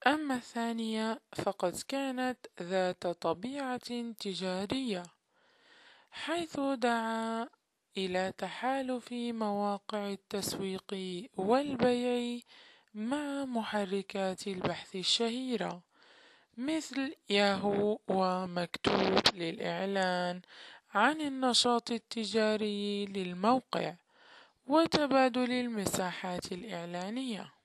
أما الثانية فقد كانت ذات طبيعة تجارية، حيث دعا إلى تحالف مواقع التسويق والبيع مع محركات البحث الشهيرة مثل ياهو ومكتوب للإعلان عن النشاط التجاري للموقع وتبادل المساحات الإعلانية.